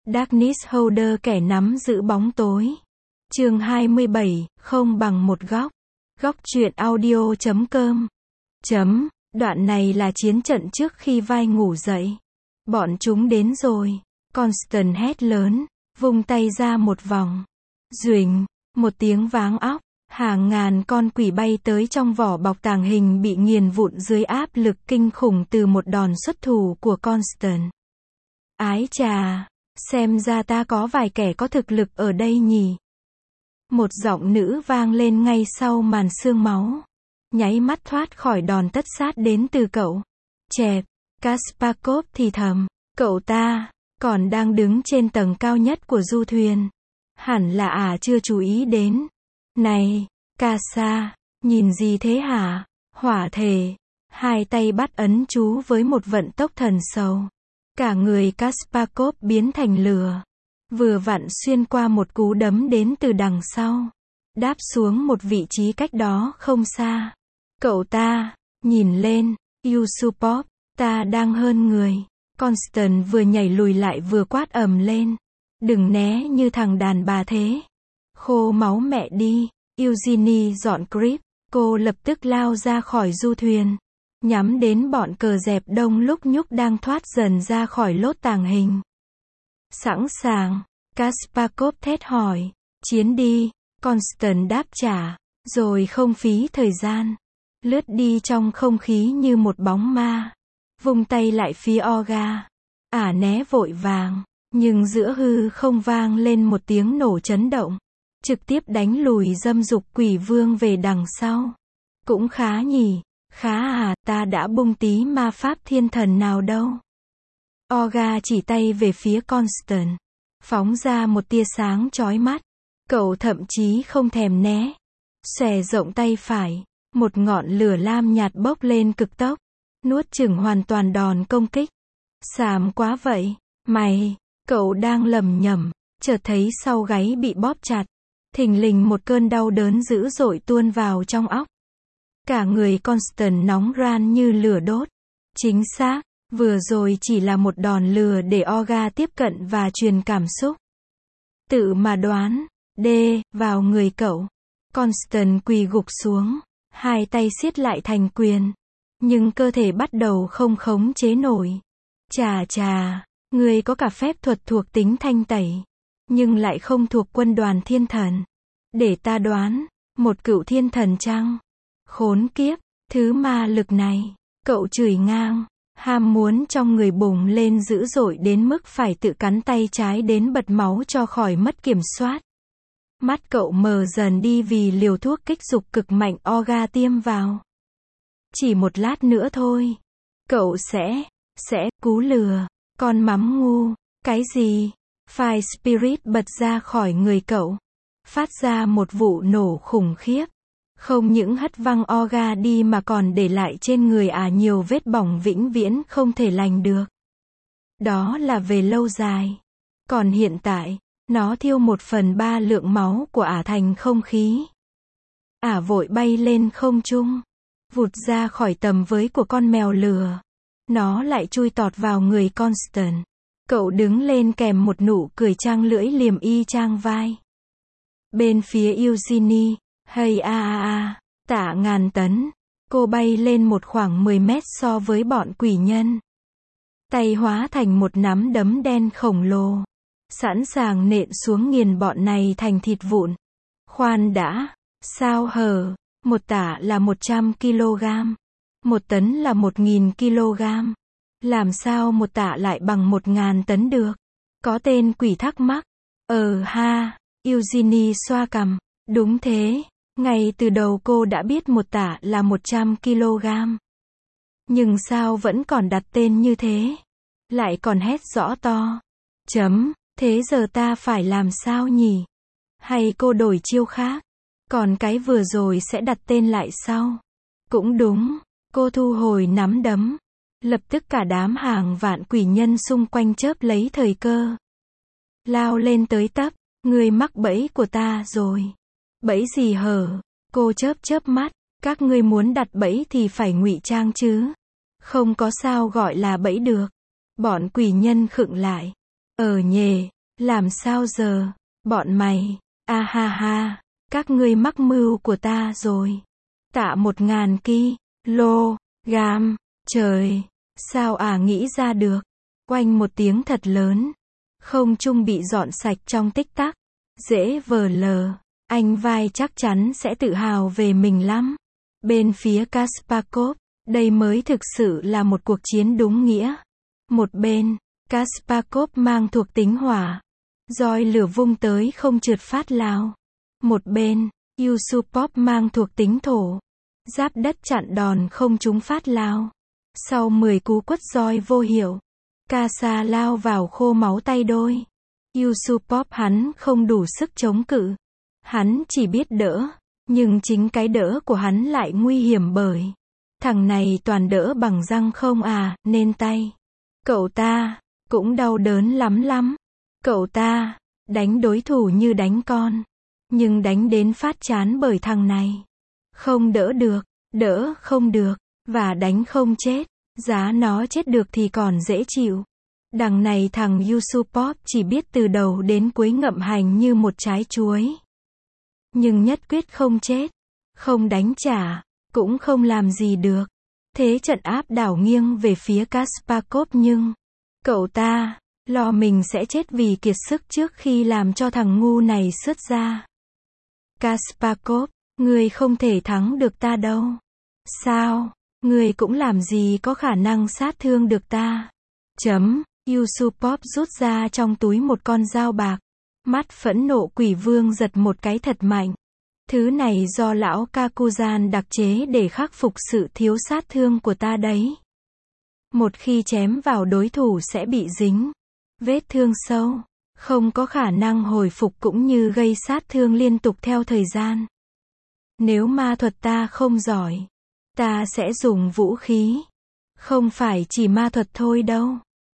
Darkness Holder, kẻ nắm giữ bóng tối. Chương 27, không bằng một góc. Góc truyện audio.com. Đoạn này là chiến trận trước khi vai ngủ dậy. Bọn chúng đến rồi. Constance hét lớn, vung tay ra một vòng. Duỳnh, một tiếng váng óc. Hàng ngàn con quỷ bay tới trong vỏ bọc tàng hình bị nghiền vụn dưới áp lực kinh khủng từ một đòn xuất thủ của Constance. Ái chà, xem ra ta có vài kẻ có thực lực ở đây nhỉ. Một giọng nữ vang lên ngay sau màn sương máu. Nháy mắt thoát khỏi đòn tất sát đến từ cậu. Chẹp, Kasparkov thì thầm, cậu ta còn đang đứng trên tầng cao nhất của du thuyền. Hẳn là chưa chú ý đến. Này, Casa, nhìn gì thế hả? Hỏa thể. Hai tay bắt ấn chú với một vận tốc thần sầu. Cả người Kasparkov biến thành lửa. Vừa vặn xuyên qua một cú đấm đến từ đằng sau. Đáp xuống một vị trí cách đó không xa. Cậu ta nhìn lên, Yusupov, ta đang hơn người. Constance vừa nhảy lùi lại vừa quát ầm lên. Đừng né như thằng đàn bà thế. Khô máu mẹ đi. Eugenie dọn grip. Cô lập tức lao ra khỏi du thuyền. Nhắm đến bọn cờ dẹp đông lúc nhúc đang thoát dần ra khỏi lốt tàng hình. Sẵn sàng. Kasparkov thét hỏi. Chiến đi. Constance đáp trả. Rồi không phí thời gian. Lướt đi trong không khí như một bóng ma. Vung tay lại phía Olga. Né vội vàng. Nhưng giữa hư không vang lên một tiếng nổ chấn động. Trực tiếp đánh lùi dâm dục quỷ vương về đằng sau. Cũng khá nhỉ. Khá ta đã bung tí ma pháp thiên thần nào đâu. Olga chỉ tay về phía Constance. Phóng ra một tia sáng chói mắt. Cậu thậm chí không thèm né. Xòe rộng tay phải. Một ngọn lửa lam nhạt bốc lên cực tốc. Nuốt chửng hoàn toàn đòn công kích. Xàm quá vậy. Mày, cậu đang lầm nhầm. Chợt thấy sau gáy bị bóp chặt. Thình lình một cơn đau đớn dữ dội tuôn vào trong óc. Cả người Constance nóng ran như lửa đốt. Chính xác, vừa rồi chỉ là một đòn lừa để Olga tiếp cận và truyền cảm xúc. Tự mà đoán, vào người cậu. Constance quỳ gục xuống, hai tay siết lại thành quyền. Nhưng cơ thể bắt đầu không khống chế nổi. Chà, người có cả phép thuật thuộc tính thanh tẩy. Nhưng lại không thuộc quân đoàn thiên thần. Để ta đoán, một cựu thiên thần chăng? Khốn kiếp, thứ ma lực này. Cậu chửi ngang, ham muốn trong người bùng lên dữ dội đến mức phải tự cắn tay trái đến bật máu cho khỏi mất kiểm soát. Mắt cậu mờ dần đi vì liều thuốc kích dục cực mạnh Olga tiêm vào. Chỉ một lát nữa thôi. Cậu sẽ cú lừa. Con mắm ngu. Cái gì? Fire Spirit bật ra khỏi người cậu. Phát ra một vụ nổ khủng khiếp. Không những hất văng Olga đi mà còn để lại trên người nhiều vết bỏng vĩnh viễn không thể lành được. Đó là về lâu dài. Còn hiện tại, nó thiêu 1/3 lượng máu của thành không khí. Vội bay lên không trung. Vụt ra khỏi tầm với của con mèo lửa. Nó lại chui tọt vào người Constance. Cậu đứng lên kèm một nụ cười trang lưỡi liềm y chang vai. Bên phía Eugenie, hey tạ ngàn tấn. Cô bay lên một khoảng 10 mét so với bọn quỷ nhân. Tay hóa thành một nắm đấm đen khổng lồ. Sẵn sàng nện xuống nghiền bọn này thành thịt vụn. Khoan đã, sao hở, một tạ là 100 kg. 1 tấn là 1000 kg. Làm sao một tạ lại bằng 1000 tấn được? Có tên quỷ thắc mắc. Eugenie xoa cằm. Đúng thế, ngay từ đầu cô đã biết một tạ là 100 kg. Nhưng sao vẫn còn đặt tên như thế? Lại còn hét rõ to. Thế giờ ta phải làm sao nhỉ? Hay cô đổi chiêu khác? Còn cái vừa rồi sẽ đặt tên lại sau. Cũng đúng, cô thu hồi nắm đấm. Lập tức cả đám hàng vạn quỷ nhân xung quanh chớp lấy thời cơ. Lao lên tới tấp, ngươi mắc bẫy của ta rồi. Bẫy gì hở? Cô chớp mắt, các ngươi muốn đặt bẫy thì phải ngụy trang chứ. Không có sao gọi là bẫy được. Bọn quỷ nhân khựng lại. Nhề, Làm sao giờ? Bọn mày, a ha ha, các ngươi mắc mưu của ta rồi. Tạ 1000 kg, trời, sao nghĩ ra được? Oanh một tiếng thật lớn. Không trung bị dọn sạch trong tích tắc. Dễ vờ lờ, anh vai chắc chắn sẽ tự hào về mình lắm. Bên phía Kasparkov, đây mới thực sự là một cuộc chiến đúng nghĩa. Một bên, Kasparkov mang thuộc tính hỏa. Roi lửa vung tới không trượt phát lao. Một bên, Yusupov mang thuộc tính thổ. Giáp đất chặn đòn không trúng phát lao. Sau 10 cú quất roi vô hiệu, Kasa lao vào khô máu tay đôi. Yusupov hắn không đủ sức chống cự. Hắn chỉ biết đỡ, nhưng chính cái đỡ của hắn lại nguy hiểm bởi thằng này toàn đỡ bằng răng không nên tay cậu ta cũng đau đớn lắm lắm. Cậu ta đánh đối thủ như đánh con, nhưng đánh đến phát chán bởi thằng này. Không đỡ được, đỡ không được, và đánh không chết. Giá nó chết được thì còn dễ chịu. Đằng này thằng Yusupov chỉ biết từ đầu đến cuối ngậm hành như một trái chuối. Nhưng nhất quyết không chết, không đánh trả, cũng không làm gì được. Thế trận áp đảo nghiêng về phía Kasparkov nhưng cậu ta lo mình sẽ chết vì kiệt sức trước khi làm cho thằng ngu này sứt ra. Kasparkov, ngươi không thể thắng được ta đâu. Sao? Ngươi cũng làm gì có khả năng sát thương được ta. Yusupov rút ra trong túi một con dao bạc. Mắt phẫn nộ quỷ vương giật một cái thật mạnh. Thứ này do lão Kakuzan đặc chế để khắc phục sự thiếu sát thương của ta đấy. Một khi chém vào đối thủ sẽ bị dính vết thương sâu, không có khả năng hồi phục cũng như gây sát thương liên tục theo thời gian. Nếu ma thuật ta không giỏi, ta sẽ dùng vũ khí. Không phải chỉ ma thuật thôi đâu.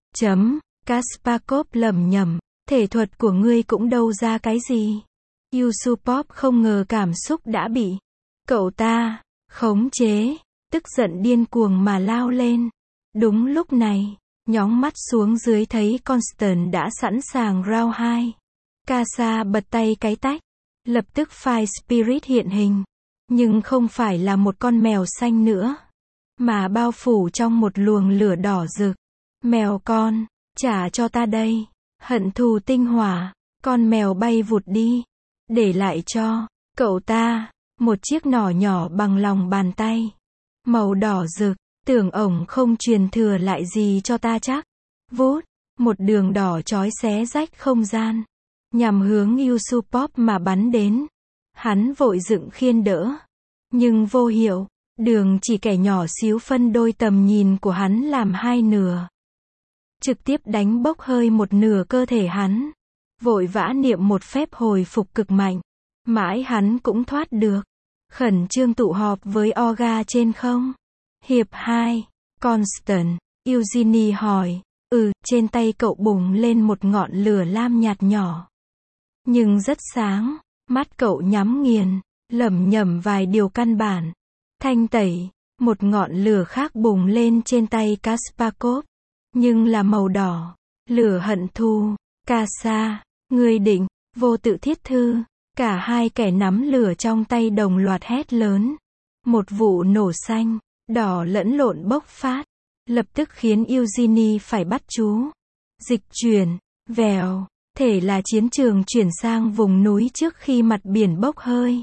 Kasparkov lẩm nhẩm, thể thuật của ngươi cũng đâu ra cái gì. Yusupov không ngờ cảm xúc đã bị cậu ta khống chế, tức giận điên cuồng mà lao lên. Đúng lúc này, nhóng mắt xuống dưới thấy Constant đã sẵn sàng round 2. Kasa bật tay cái tách, lập tức Fire Spirit hiện hình, nhưng không phải là một con mèo xanh nữa, mà bao phủ trong một luồng lửa đỏ rực. Mèo con, trả cho ta đây. Hận thù tinh hỏa. Con mèo bay vụt đi, để lại cho cậu ta một chiếc nỏ nhỏ bằng lòng bàn tay, màu đỏ rực. Tưởng ổng không truyền thừa lại gì cho ta chắc. Vút, một đường đỏ chói xé rách không gian, nhằm hướng Yusupov mà bắn đến. Hắn vội dựng khiên đỡ, nhưng vô hiệu. Đường chỉ kẻ nhỏ xíu phân đôi tầm nhìn của hắn làm hai nửa, trực tiếp đánh bốc hơi một nửa cơ thể hắn. Vội vã niệm một phép hồi phục cực mạnh, mãi hắn cũng thoát được. Khẩn trương tụ họp với Olga trên không. Hiệp 2, Constant, Eugenie hỏi. Trên tay cậu bùng lên một ngọn lửa lam nhạt nhỏ, nhưng rất sáng. Mắt cậu nhắm nghiền, lẩm nhẩm vài điều căn bản. Thanh tẩy, một ngọn lửa khác bùng lên trên tay Kasparkov, nhưng là màu đỏ. Lửa hận thù. Kasa, ngươi định vô tự thiết thư. Cả hai kẻ nắm lửa trong tay đồng loạt hét lớn. Một vụ nổ xanh, đỏ lẫn lộn bốc phát, lập tức khiến Eugenie phải bắt chú. Dịch chuyển, vèo, thể là chiến trường chuyển sang vùng núi trước khi mặt biển bốc hơi.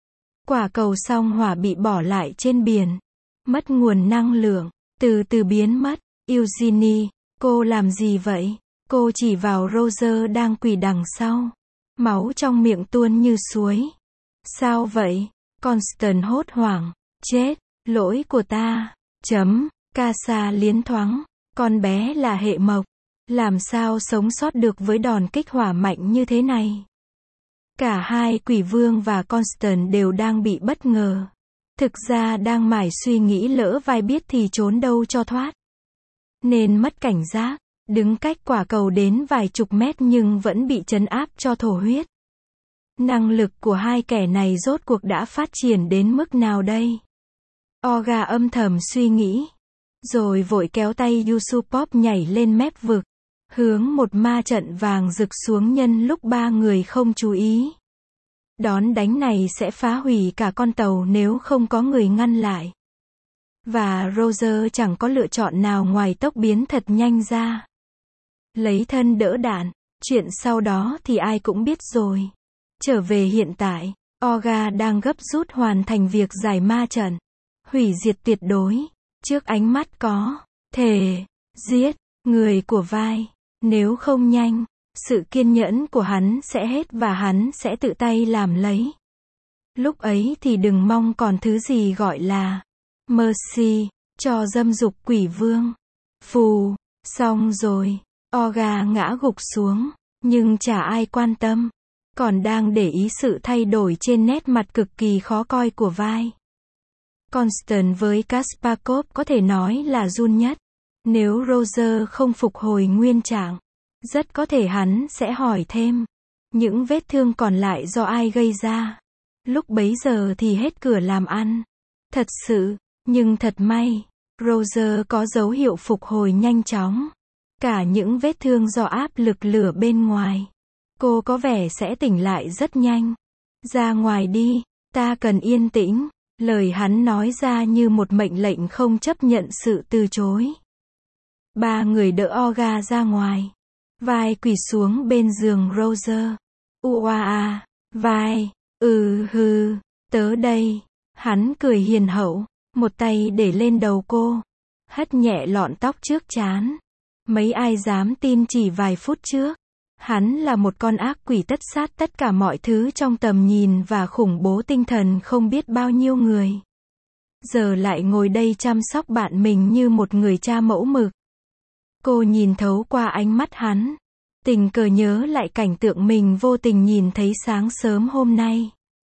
Quả cầu song hỏa bị bỏ lại trên biển, mất nguồn năng lượng, từ từ biến mất. Eugenie, cô làm gì vậy? Cô chỉ vào Roger đang quỳ đằng sau. Máu trong miệng tuôn như suối. Sao vậy? Constant hốt hoảng. Chết, lỗi của ta. Kasa liến thoáng. Con bé là hệ mộc. Làm sao sống sót được với đòn kích hỏa mạnh như thế này? Cả hai quỷ vương và Constant đều đang bị bất ngờ. Thực ra đang mải suy nghĩ lỡ vai biết thì trốn đâu cho thoát. Nên mất cảnh giác. Đứng cách quả cầu đến vài chục mét nhưng vẫn bị trấn áp cho thổ huyết. Năng lực của hai kẻ này rốt cuộc đã phát triển đến mức nào đây? Olga âm thầm suy nghĩ, rồi vội kéo tay Yusupov nhảy lên mép vực, hướng một ma trận vàng rực xuống nhân lúc ba người không chú ý. Đón đánh này sẽ phá hủy cả con tàu nếu không có người ngăn lại. Và Roger chẳng có lựa chọn nào ngoài tốc biến thật nhanh ra. Lấy thân đỡ đạn, chuyện sau đó thì ai cũng biết rồi. Trở về hiện tại, Olga đang gấp rút hoàn thành việc giải ma trận. Hủy diệt tuyệt đối, trước ánh mắt có thể giết người của vai. Nếu không nhanh, sự kiên nhẫn của hắn sẽ hết và hắn sẽ tự tay làm lấy. Lúc ấy thì đừng mong còn thứ gì gọi là mercy, cho dâm dục quỷ vương. Phù, xong rồi, Olga ngã gục xuống, nhưng chả ai quan tâm. Còn đang để ý sự thay đổi trên nét mặt cực kỳ khó coi của vai. Constant với Kasparkov có thể nói là run nhất. Nếu Roger không phục hồi nguyên trạng, rất có thể hắn sẽ hỏi thêm. Những vết thương còn lại do ai gây ra? Lúc bấy giờ thì hết cửa làm ăn. Thật sự, nhưng thật may, Roger có dấu hiệu phục hồi nhanh chóng. Cả những vết thương do áp lực lửa bên ngoài. Cô có vẻ sẽ tỉnh lại rất nhanh. Ra ngoài đi, ta cần yên tĩnh. Lời hắn nói ra như một mệnh lệnh không chấp nhận sự từ chối. Ba người đỡ Olga ra ngoài. Vai quỳ xuống bên giường Roger. Uaa, vai, hừ, tớ đây. Hắn cười hiền hậu, một tay để lên đầu cô. Hất nhẹ lọn tóc trước trán. Mấy ai dám tin chỉ vài phút trước. Hắn là một con ác quỷ tất sát tất cả mọi thứ trong tầm nhìn và khủng bố tinh thần không biết bao nhiêu người. Giờ lại ngồi đây chăm sóc bạn mình như một người cha mẫu mực. Cô nhìn thấu qua ánh mắt hắn. Tình cờ nhớ lại cảnh tượng mình vô tình nhìn thấy sáng sớm hôm nay.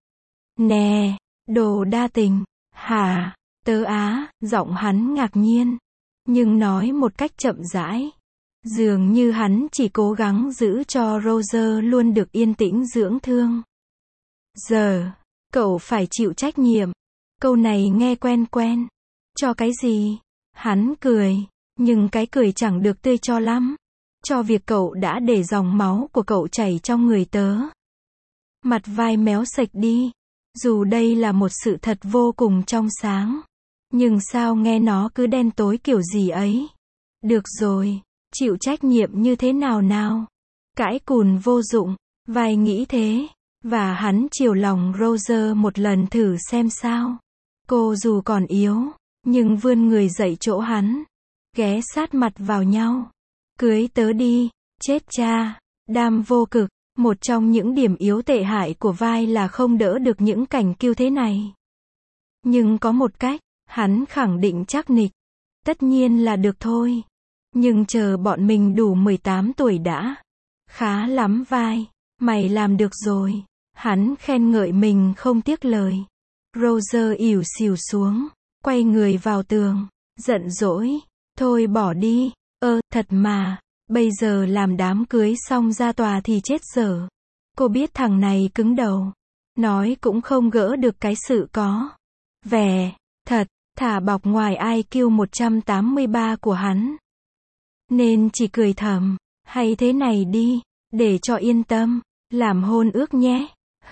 Nè, đồ đa tình, hả, tớ á, giọng hắn ngạc nhiên. Nhưng nói một cách chậm rãi. Dường như hắn chỉ cố gắng giữ cho Roger luôn được yên tĩnh dưỡng thương. Giờ, cậu phải chịu trách nhiệm. Câu này nghe quen quen. Cho cái gì? Hắn cười, nhưng cái cười chẳng được tươi cho lắm. Cho việc cậu đã để dòng máu của cậu chảy trong người tớ. Mặt vai méo sạch đi. Dù đây là một sự thật vô cùng trong sáng. Nhưng sao nghe nó cứ đen tối kiểu gì ấy? Được rồi. Chịu trách nhiệm như thế nào nào? Cãi cùn vô dụng, vai nghĩ thế. Và hắn chiều lòng Roger một lần thử xem sao. Cô dù còn yếu, nhưng vươn người dậy chỗ hắn. Ghé sát mặt vào nhau. Cưới tớ đi, chết cha. Đam vô cực, một trong những điểm yếu tệ hại của vai là không đỡ được những cảnh kiêu thế này. Nhưng có một cách, hắn khẳng định chắc nịch. Tất nhiên là được thôi. Nhưng chờ bọn mình đủ 18 tuổi đã. Khá lắm vai. Mày làm được rồi. Hắn khen ngợi mình không tiếc lời. Roger ỉu xìu xuống. Quay người vào tường. Giận dỗi. Thôi bỏ đi. Thật mà. Bây giờ làm đám cưới xong ra tòa thì chết dở. Cô biết thằng này cứng đầu. Nói cũng không gỡ được cái sự có vẻ thật. Thả bọc ngoài IQ 183 của hắn. Nên chỉ cười thầm, hay thế này đi, để cho yên tâm, làm hôn ước nhé.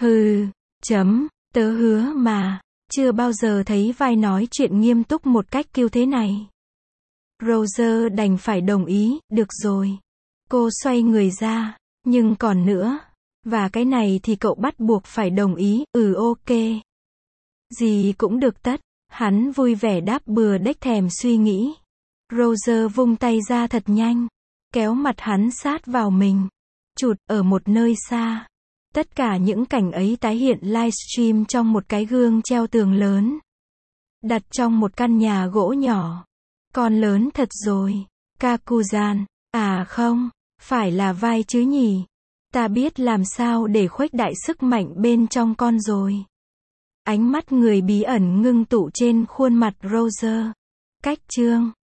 Tớ hứa mà, chưa bao giờ thấy vai nói chuyện nghiêm túc một cách kiêu thế này. Roger đành phải đồng ý, được rồi. Cô xoay người ra, nhưng còn nữa, và cái này thì cậu bắt buộc phải đồng ý, ok. Gì cũng được tất, hắn vui vẻ đáp bừa đếch thèm suy nghĩ. Roger vung tay ra thật nhanh, kéo mặt hắn sát vào mình, chụt ở một nơi xa. Tất cả những cảnh ấy tái hiện livestream trong một cái gương treo tường lớn, đặt trong một căn nhà gỗ nhỏ. Con lớn thật rồi, Kakuzan, à không, phải là vai chứ nhỉ. Ta biết làm sao để khuếch đại sức mạnh bên trong con rồi. Ánh mắt người bí ẩn ngưng tụ trên khuôn mặt Roger. Cách chương